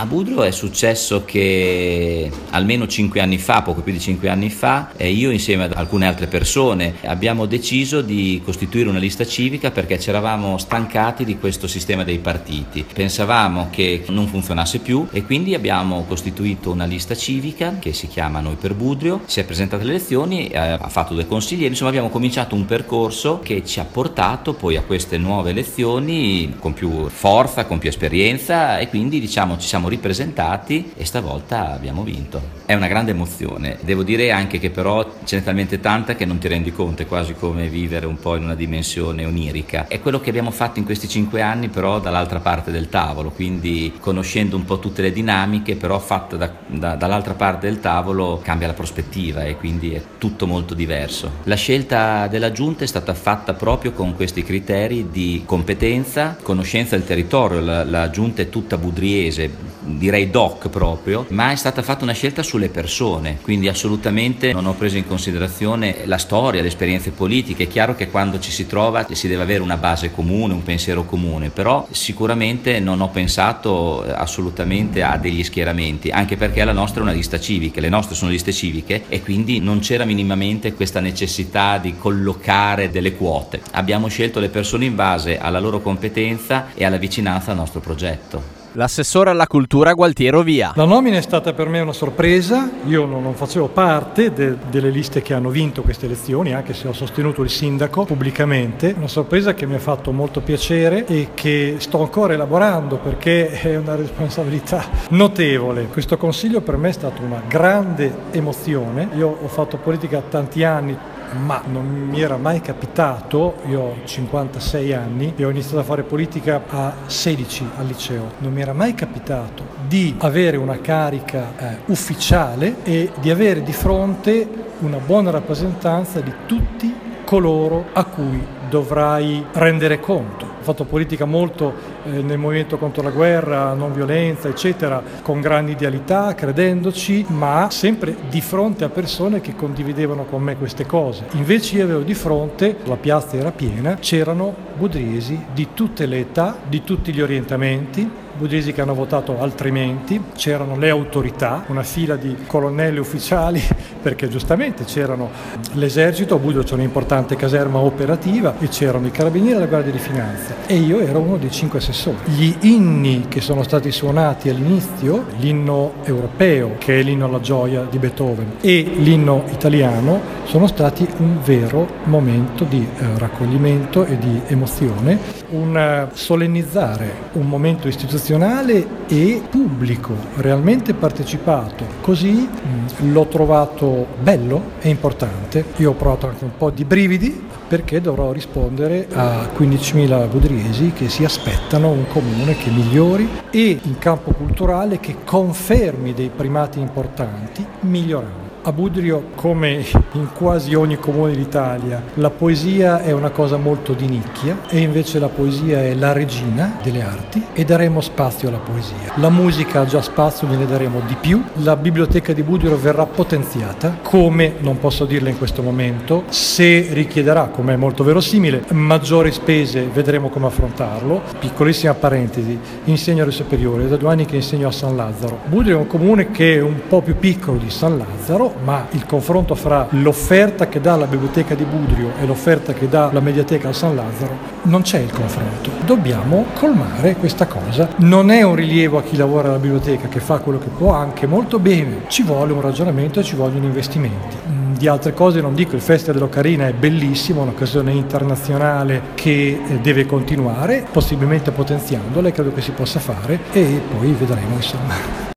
A Budrio è successo che almeno 5 anni fa, poco più di 5 anni fa, io insieme ad alcune altre persone abbiamo deciso di costituire una lista civica perché ci eravamo stancati di questo sistema dei partiti. Pensavamo che non funzionasse più e quindi abbiamo costituito una lista civica che si chiama Noi per Budrio, si è presentata alle elezioni, ha fatto 2 consiglieri, insomma abbiamo cominciato un percorso che ci ha portato poi a queste nuove elezioni con più forza, con più esperienza e quindi diciamo ci siamo ripresentati e stavolta abbiamo vinto. È una grande emozione, devo dire anche che però ce n'è talmente tanta che non ti rendi conto, è quasi come vivere un po' in una dimensione onirica. È quello che abbiamo fatto in questi 5 anni però dall'altra parte del tavolo, quindi conoscendo un po' tutte le dinamiche, però fatta dall'altra parte del tavolo cambia la prospettiva e quindi è tutto molto diverso. La scelta della giunta è stata fatta proprio con questi criteri di competenza, conoscenza del territorio. La giunta è tutta budriese, direi doc proprio, ma è stata fatta una scelta sulle persone, quindi assolutamente non ho preso in considerazione la storia, le esperienze politiche. È chiaro che quando ci si trova si deve avere una base comune, un pensiero comune, però sicuramente non ho pensato assolutamente a degli schieramenti, anche perché la nostra è una lista civica, le nostre sono liste civiche e quindi non c'era minimamente questa necessità di collocare delle quote. Abbiamo scelto le persone in base alla loro competenza e alla vicinanza al nostro progetto. L'assessore alla cultura Gualtiero Via. La nomina è stata per me una sorpresa, io non facevo parte delle liste che hanno vinto queste elezioni, anche se ho sostenuto il sindaco pubblicamente, una sorpresa che mi ha fatto molto piacere e che sto ancora elaborando perché è una responsabilità notevole. Questo consiglio per me è stata una grande emozione, io ho fatto politica tanti anni, ma non mi era mai capitato, io ho 56 anni e ho iniziato a fare politica a 16 al liceo, non mi era mai capitato di avere una carica ufficiale e di avere di fronte una buona rappresentanza di tutti coloro a cui dovrai rendere conto. Ho fatto politica molto nel movimento contro la guerra, non violenza, eccetera, con grandi idealità, credendoci, ma sempre di fronte a persone che condividevano con me queste cose. Invece io avevo di fronte, la piazza era piena, c'erano budriesi di tutte le età, di tutti gli orientamenti, budriesi che hanno votato altrimenti, c'erano le autorità, una fila di colonnelli ufficiali, perché giustamente c'erano l'esercito, a Budrio c'è un'importante caserma operativa e c'erano i carabinieri e la guardia di finanza e io ero uno dei 5 assessori. Gli inni che sono stati suonati all'inizio, l'inno europeo che è l'inno alla gioia di Beethoven e l'inno italiano, sono stati un vero momento di raccoglimento e di emozione, un solennizzare un momento istituzionale e pubblico, realmente partecipato. Così l'ho trovato bello e importante. Io ho provato anche un po' di brividi perché dovrò rispondere a 15.000 budriesi che si aspettano un comune che migliori e in campo culturale che confermi dei primati importanti migliorando. A Budrio, come in quasi ogni comune d'Italia, la poesia è una cosa molto di nicchia e invece la poesia è la regina delle arti e daremo spazio alla poesia. La musica ha già spazio, ne daremo di più. La biblioteca di Budrio verrà potenziata, come non posso dirle in questo momento, se richiederà, come è molto verosimile, maggiori spese, vedremo come affrontarlo. Piccolissima parentesi, insegno alle superiori, è da 2 anni che insegno a San Lazzaro. Budrio è un comune che è un po' più piccolo di San Lazzaro, ma il confronto fra l'offerta che dà la biblioteca di Budrio e l'offerta che dà la mediateca a San Lazzaro non c'è il confronto. Dobbiamo colmare questa cosa. Non è un rilievo a chi lavora alla biblioteca, che fa quello che può anche molto bene. Ci vuole un ragionamento e ci vogliono investimenti. Di altre cose non dico, il Festival dell'Ocarina è bellissimo, un'occasione internazionale che deve continuare, possibilmente potenziandola, e credo che si possa fare e poi vedremo insomma.